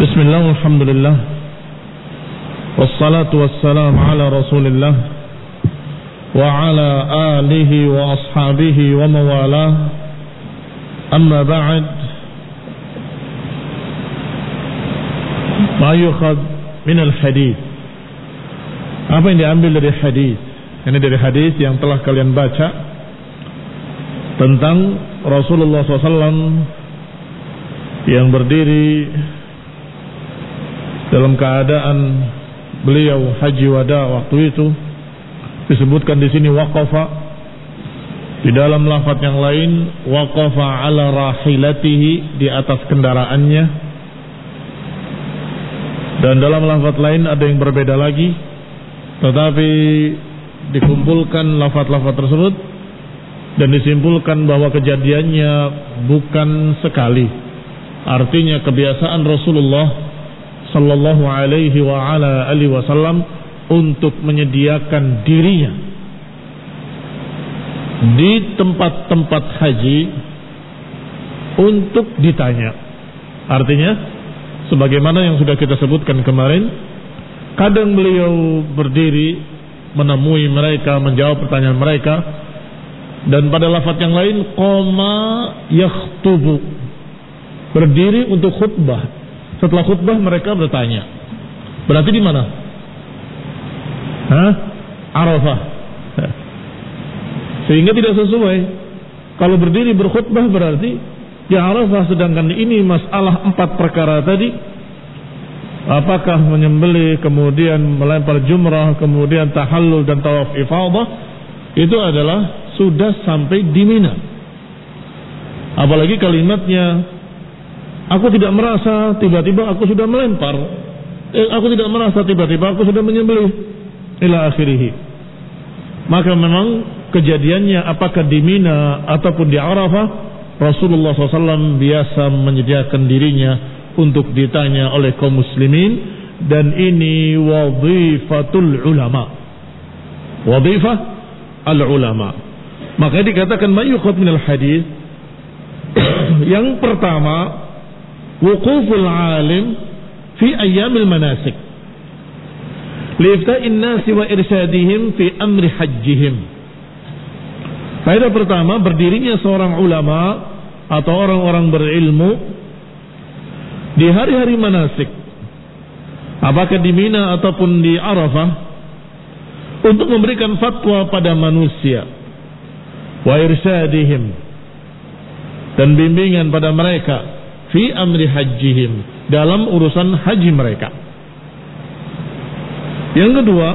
Bismillah, alhamdulillah, wassalatu wassalamu ala rasulillah wa ala alihi wa ashabihi wa mawalah. Amma ba'd, ma yukhad min al-hadith. Apa yang diambil dari hadis? Ini dari hadis yang telah kalian baca tentang Rasulullah SAW yang berdiri dalam keadaan beliau haji wada waktu itu. Disebutkan di sini waqafa, di dalam lafaz yang lain waqafa ala rahilatihi, di atas kendaraannya, dan dalam lafaz lain ada yang berbeda lagi, tetapi dikumpulkan lafaz-lafaz tersebut dan disimpulkan bahwa kejadiannya bukan sekali. Artinya kebiasaan Rasulullah sallallahu alaihi wa ala alihi wasallam untuk menyediakan dirinya di tempat-tempat haji untuk ditanya. Artinya sebagaimana yang sudah kita sebutkan kemarin, kadang beliau berdiri menemui mereka, menjawab pertanyaan mereka, dan pada lafaz yang lain qoma yakhtubu, berdiri untuk khutbah. Setelah khutbah mereka bertanya. Berarti di mana? Arafah. Sehingga tidak sesuai. Kalau berdiri berkhutbah berarti di Arafah, sedangkan ini masalah 4 perkara tadi. Apakah menyembelih, kemudian melempar jumrah, kemudian tahallul dan tawaf ifadah, itu adalah sudah sampai di Mina. Apalagi kalimatnya, aku tidak merasa tiba-tiba aku sudah melempar, aku tidak merasa tiba-tiba aku sudah menyembelih, ila akhirih. Maka memang kejadiannya apakah di Mina ataupun di Arafah, Rasulullah SAW biasa menyediakan dirinya untuk ditanya oleh kaum muslimin. Dan ini wadhifatul ulama, wadhifah al-ulama. Makanya dikatakan mayyukhad minal hadis. Yang pertama, wuquful alim fi ayyamil manasik liifta'in nasi wa irsyadihim fi amri hajjihim. Faedah pertama, berdirinya seorang ulama atau orang-orang berilmu di hari-hari manasik, apakah di Mina ataupun di Arafah, untuk memberikan fatwa pada manusia, wa irsyadihim, dan bimbingan pada mereka, fi amri hajjihim, dalam urusan haji mereka. Yang kedua,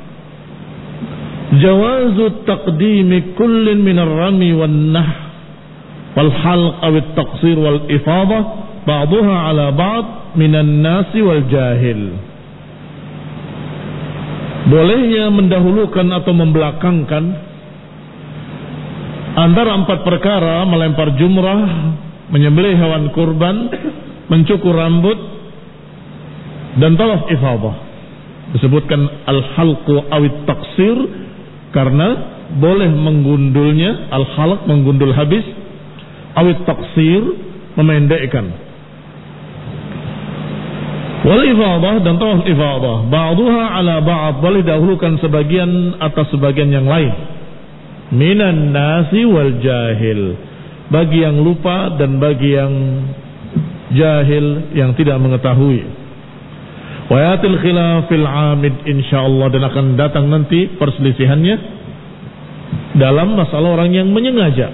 jawazu taqdimi kullin min ar-rami wan nah wal halq aw at-taqsir wal ifadah ba'daha ala ba'd minan nasi wal jahil. Bolehnya mendahulukan atau membelakangkan antara 4 perkara: melempar jumrah, menyembelih hewan kurban, mencukur rambut, dan tawaf ifadah. Disebutkan al-halqu awit taksir karena boleh menggundulnya, al-halq menggundul habis, awit taksir memendekkan. Wal ifadah dan tawaf ifadah ba'daha ala ba'd, boleh dahulukan sebagian atas sebagian yang lain. Minan nasi wal jahil, bagi yang lupa dan bagi yang jahil, yang tidak mengetahui. Wa yatil khilafil amid insyaallah, dan akan datang nanti perselisihannya dalam masalah orang yang menyengaja.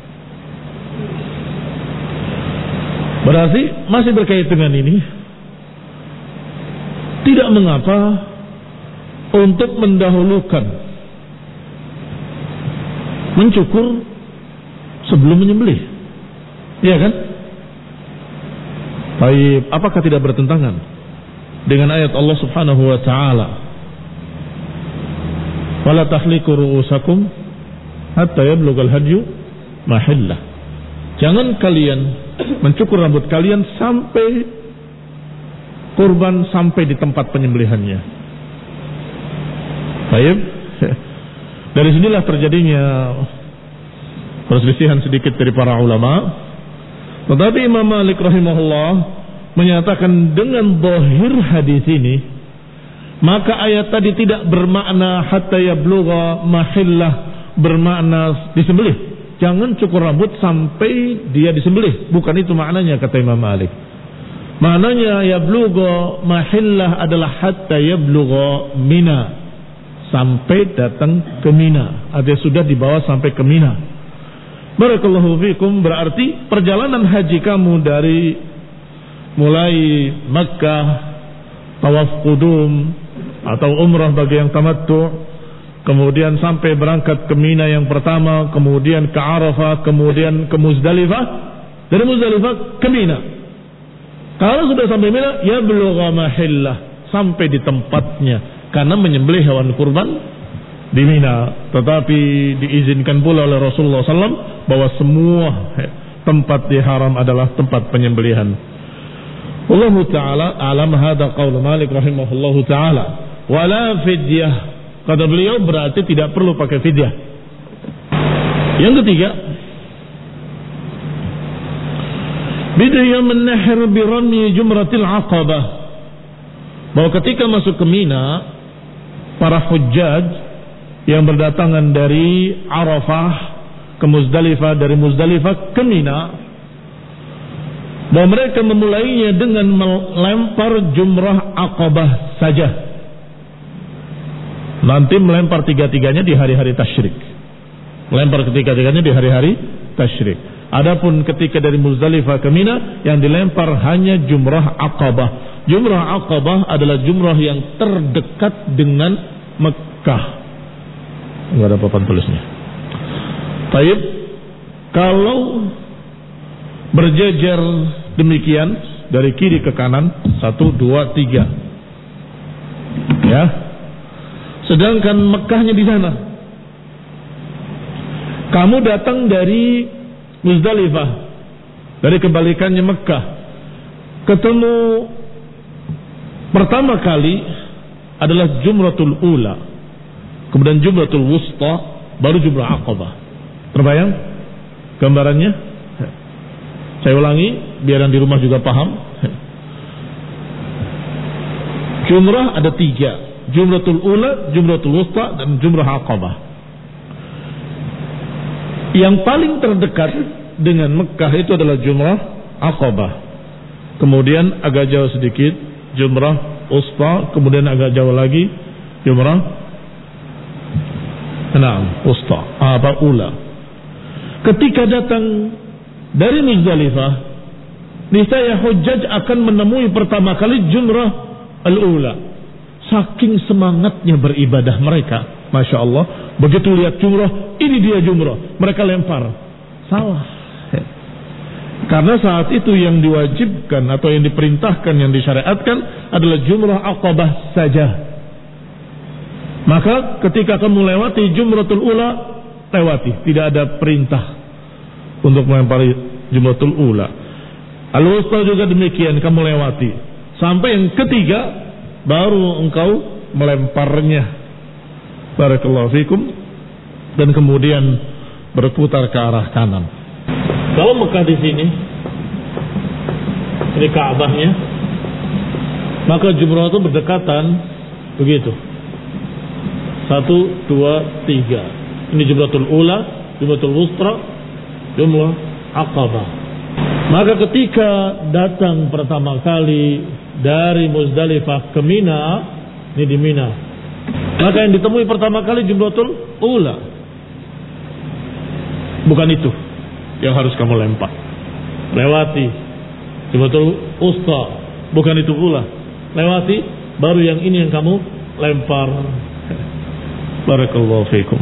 Berarti masih berkait dengan ini, tidak mengapa untuk mendahulukan mencukur sebelum menyembelih, iya kan? Baik, apakah tidak bertentangan dengan ayat Allah Subhanahu wa taala, wala tahliqu ru'usakum hatta yablugha al-hadyu mahillah. Jangan kalian mencukur rambut kalian sampai kurban sampai di tempat penyembelihannya. Baik. Dari sinilah terjadinya perselisihan sedikit dari para ulama. Tetapi Imam Malik rahimahullah menyatakan dengan zahir hadis ini, maka ayat tadi tidak bermakna hatta yablugha mahillah, bermakna disembelih. Jangan cukur rambut sampai dia disembelih. Bukan itu maknanya kata Imam Malik. Maknanya yablugha mahillah adalah hatta yablugha Mina, sampai datang ke Mina. Artinya sudah dibawa sampai ke Mina. Barakallahu fikum, berarti perjalanan haji kamu dari mulai Makkah, tawaf qudum atau umrah bagi yang tamattu, kemudian sampai berangkat ke Mina yang pertama, kemudian ke Arafah, kemudian ke Muzdalifah, dari Muzdalifah ke Mina. Kalau sudah sampai Mina, ya belugha mahillah, sampai di tempatnya, karena menyembelih hewan kurban di Mina. Tetapi diizinkan pula oleh Rasulullah SAW bahwa semua tempat di haram adalah tempat penyembelihan. Wallahu ta'ala alam. Hadza qaul Malik rahimahullahu ta'ala. Wala fidyah, kata beliau, berarti tidak perlu pakai fidyah. Yang ketiga, bidaya menahir birami jumratil aqabah, bahwa ketika masuk ke Mina, para hujjaj yang berdatangan dari Arafah ke Muzdalifah, dari Muzdalifah ke Mina, bahwa mereka memulainya dengan melempar jumrah aqabah saja. Nanti melempar tiga-tiganya di hari-hari tasyrik. Melempar ketiga-tiganya di hari-hari tasyrik. Adapun ketika dari Muzdalifah ke Mina, yang dilempar hanya jumrah aqabah. Jumrah aqabah adalah jumrah yang terdekat dengan Mekah. Enggak ada papan tulisnya. Baik, kalau berjejer demikian dari kiri ke kanan, 1, 2, 3, ya. Sedangkan Mekahnya di sana. Kamu datang dari Muzdalifah, dari kebalikannya Mekah, ketemu pertama kali adalah jumratul ula, kemudian jumratul wusta, baru jumrah aqabah. Terbayang gambarannya? Saya ulangi biar yang di rumah juga paham. Jumrah ada 3, jumratul ula, jumratul wusta, dan jumrah aqabah. Yang paling terdekat dengan Mekah itu adalah jumrah aqabah. Kemudian agak jauh sedikit jumrah wusta, kemudian agak jauh lagi jumrah wusta, ula. Ketika datang dari Muzdalifah, niscaya hujjaj akan menemui pertama kali jumrah al-ula. Saking semangatnya beribadah mereka, Masya Allah, begitu lihat jumrah, ini dia jumrah, mereka lempar. Salah. Karena saat itu yang diwajibkan atau yang diperintahkan, yang disyariatkan adalah jumrah aqabah saja. Maka ketika kamu lewati jumratul ula, lewati, tidak ada perintah untuk melempari jumratul ula. Al-wusta juga demikian, kamu lewati. Sampai yang ketiga baru engkau melemparnya. Barakallahu fikum. Dan kemudian berputar ke arah kanan. Kalau Mekah di sini, ini Ka'bahnya, maka jumrah itu berdekatan begitu. 1, 2, 3. Ini jumratul ula, jumratul wusta, jumrah aqabah. Maka ketika datang pertama kali dari Muzdalifah ke Mina, ini di Mina, maka yang ditemui pertama kali jumratul ula. Bukan itu yang harus kamu lempar. Lewati jumratul wusta, bukan itu pula. Lewati, baru yang ini yang kamu lempar. Barakallahu fikum.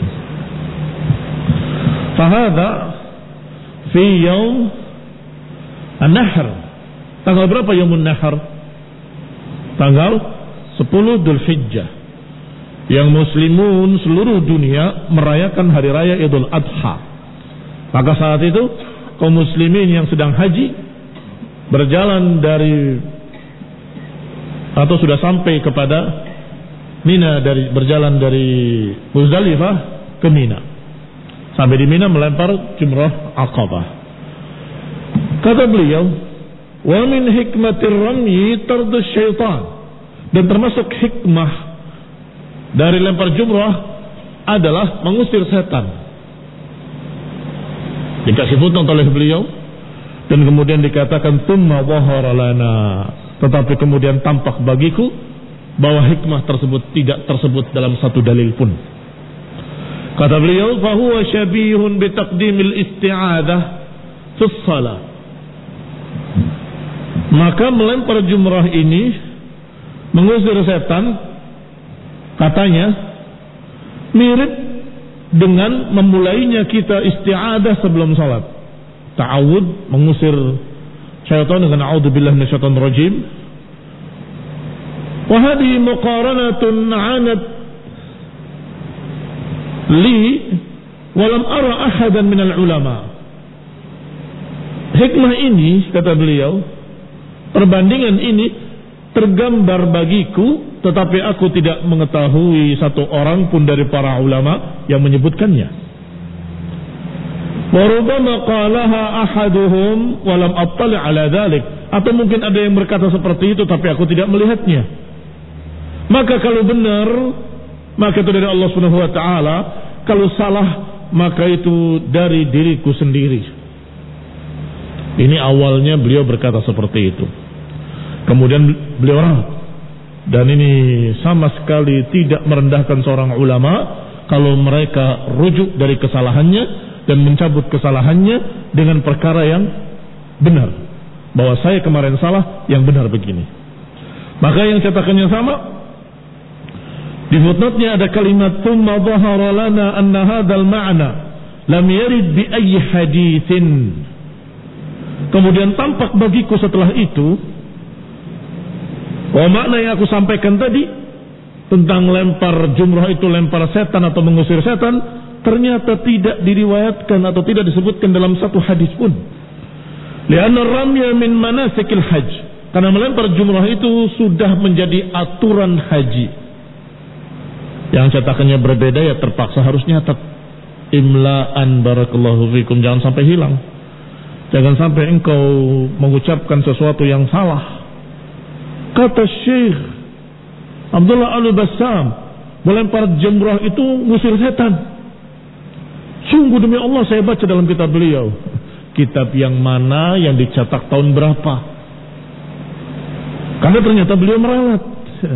Fahada fi yaum an-nahr. Tanggal berapa yaumun nahr? Tanggal 10 Dzulhijjah. Yang muslimun seluruh dunia merayakan hari raya Idul Adha. Maka saat itu kaum muslimin yang sedang haji berjalan dari atau sudah sampai kepada Mina, berjalan dari Muzdalifah ke Mina. Sampai di Mina melempar jumrah aqabah. Kata beliau, Wa min hikmatir ramyi tardus syaitan. Dan termasuk hikmah dari lempar jumrah adalah mengusir setan. Dikasih footnote oleh beliau dan kemudian dikatakan tsumma dhahara lana, tetapi kemudian tampak bagiku bahwa hikmah tersebut tidak tersebut dalam satu dalil pun. Kata beliau, fa huwa syabihun bi taqdimil isti'adzah fi shalah. Maka melempar jumrah ini mengusir setan, katanya mirip dengan memulainya kita isti'adzah sebelum salat. Ta'awud, mengusir syaitan dengan a'udzubillahi minasyaitonir rajim. Wa hadhihi muqaranatun 'anat li wa lam ara ahadan minal ulama. Hikmah ini, kata beliau, perbandingan ini tergambar bagiku, tetapi aku tidak mengetahui satu orang pun dari para ulama yang menyebutkannya. Wa rubbama qalaha ahaduhum wa lam attali' ala dhalik. Atau mungkin ada yang berkata seperti itu tapi aku tidak melihatnya. Maka kalau benar, maka itu dari Allah Subhanahu wa taala. Kalau salah, maka itu dari diriku sendiri. Ini awalnya beliau berkata seperti itu. Kemudian beliau rawat. Dan ini sama sekali tidak merendahkan seorang ulama kalau mereka rujuk dari kesalahannya dan mencabut kesalahannya dengan perkara yang benar. Bahwa saya kemarin salah, yang benar begini. Maka yang cetakannya sama. Di footnote-nya ada kalimat tsumma dhahara lana anna hadzal ma'na lam yarid bi ayyi haditsin. Kemudian tampak bagiku setelah itu bahwa makna yang aku sampaikan tadi tentang lempar jumrah itu lempar setan atau mengusir setan ternyata tidak diriwayatkan atau tidak disebutkan dalam satu hadis pun. Lianna ramya min manasikil hajj, karena melempar jumrah itu sudah menjadi aturan haji. Yang cetakannya berbeda ya terpaksa harus nyatat imla'an, barakallahu fikum, jangan sampai hilang. Jangan sampai engkau mengucapkan sesuatu yang salah. Kata Syekh Abdullah Al-Bassam, melempar jumrah itu ngusir setan. Sungguh demi Allah saya baca dalam kitab beliau. Kitab yang mana, yang dicetak tahun berapa? Karena ternyata beliau meralat.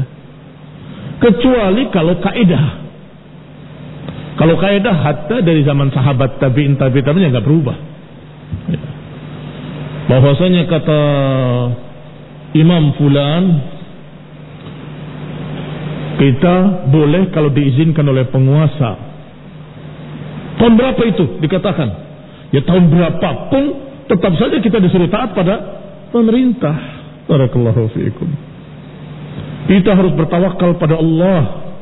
Kecuali kalau kaidah. Kalau kaidah hatta dari zaman sahabat tabi'in yang enggak berubah. Bahwasanya kata Imam Fulan, kita boleh kalau diizinkan oleh penguasa. Tahun berapa itu dikatakan? Ya tahun berapapun tetap saja kita disuruh taat pada pemerintah. Barakallahu fiikum. Kita harus bertawakal pada Allah.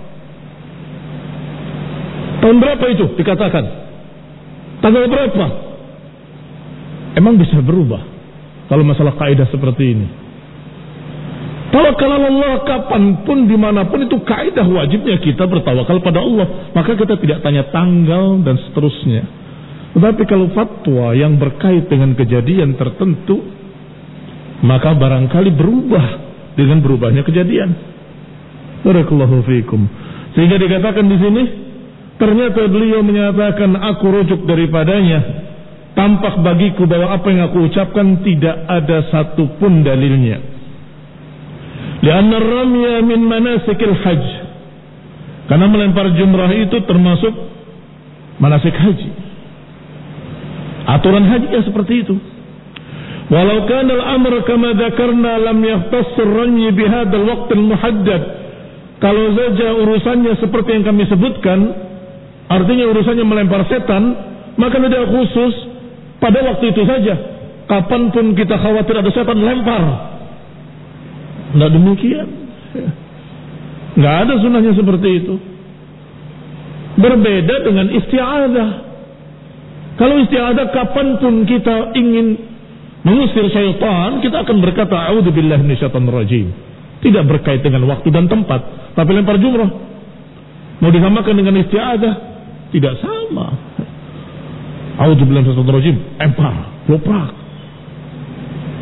Tahun berapa itu dikatakan? Tanggal berapa? Emang bisa berubah kalau masalah kaidah seperti ini? Tawakal Allah kapanpun dimanapun itu kaidah wajibnya kita bertawakal pada Allah. Maka kita tidak tanya tanggal dan seterusnya. Tetapi kalau fatwa yang berkait dengan kejadian tertentu, maka barangkali berubah dengan berubahnya kejadian. Barakallahu fiikum. Sehingga dikatakan di sini, ternyata beliau menyatakan aku rujuk daripadanya. Tampak bagiku bahwa apa yang aku ucapkan tidak ada satupun dalilnya. Lianna ramya min manasikil hajj, karena melempar jumrah itu termasuk manasik haji, aturan haji ya seperti itu. Walau kana al-amr kama dzakarna lam yahtass ar-ramy bi hadzal waqt al-muhaddad. Kalau saja urusannya seperti yang kami sebutkan, artinya urusannya melempar setan, maka tidak khusus pada waktu itu saja. Kapanpun kita khawatir ada setan, lempar. Tidak demikian. Nggak ada sunnahnya seperti itu. Berbeda dengan isti'adzah. Kalau isti'adzah kapanpun kita ingin mengusir syaitan, kita akan berkata a'udzubillahi minasyaitonir rajim. Tidak berkait dengan waktu dan tempat. Tapi lempar jumrah mau disamakan dengan isti'adzah, tidak sama. A'udzubillahi minasyaitonir rajim, lempar, loprak.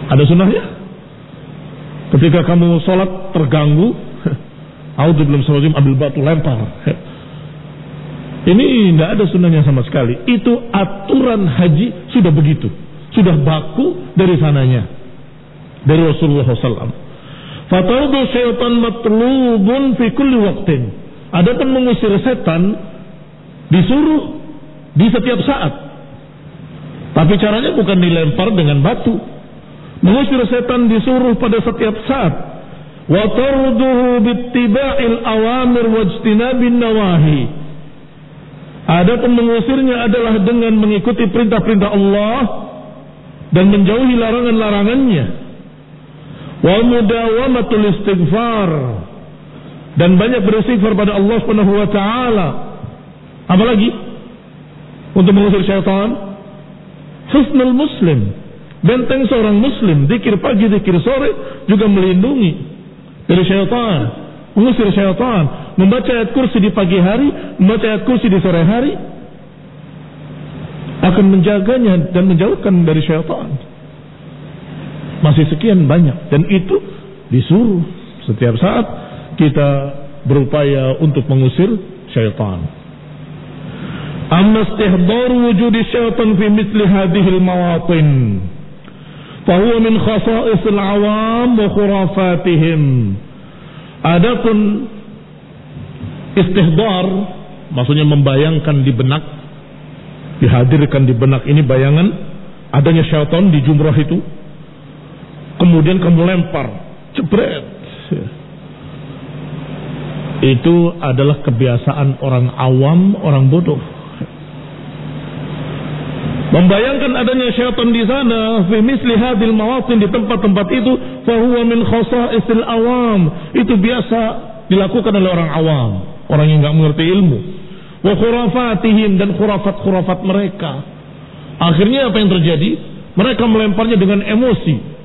Ada sunnahnya? Ketika kamu sholat terganggu, a'udzubillahi ambil batu lempar. Ini tidak ada sunnahnya sama sekali. Itu aturan haji sudah begitu, sudah baku dari sananya, dari Rasulullah SAW. Fataudu syaitan matlubun fi kulli waqtin. Adapun mengusir setan disuruh di setiap saat. Tapi caranya bukan dilempar dengan batu. Mengusir setan disuruh pada setiap saat. Wa tarduhu bittiba'il awamir wajtinabin nawahi. Adapun mengusirnya adalah dengan mengikuti perintah-perintah Allah dan menjauhi larangan-larangannya. Wa mudawamatul istighfar, dan banyak beristighfar pada Allah Subhanahu wa taala. Apalagi untuk mengusir syaitan? Husnul muslim, benteng seorang muslim, zikir pagi, zikir sore juga melindungi dari syaitan, mengusir syaitan. Membaca ayat kursi di pagi hari, membaca ayat kursi di sore hari akan menjaganya dan menjauhkan dari syaitan. Masih sekian banyak, dan itu disuruh setiap saat kita berupaya untuk mengusir syaitan. Amma istihdar wujud syaitan fi mithli hadhihi al-mawatin fa huwa min khasa'is al-awam wa khurafatihim. Adapun istihdar maksudnya membayangkan di benak, dihadirkan di benak ini bayangan adanya syaitan di jumrah itu, kemudian kamu lempar, jebret. Itu adalah kebiasaan orang awam, orang bodoh. Membayangkan adanya syaitan di sana, fi misli hadil mawatin, di tempat-tempat itu, fa huwa min khasa'isil awam. Itu biasa dilakukan oleh orang awam, orang yang enggak mengerti ilmu. Wa khurafatihim, dan khurafat-khurafat mereka. Akhirnya apa yang terjadi? Mereka melemparnya dengan emosi.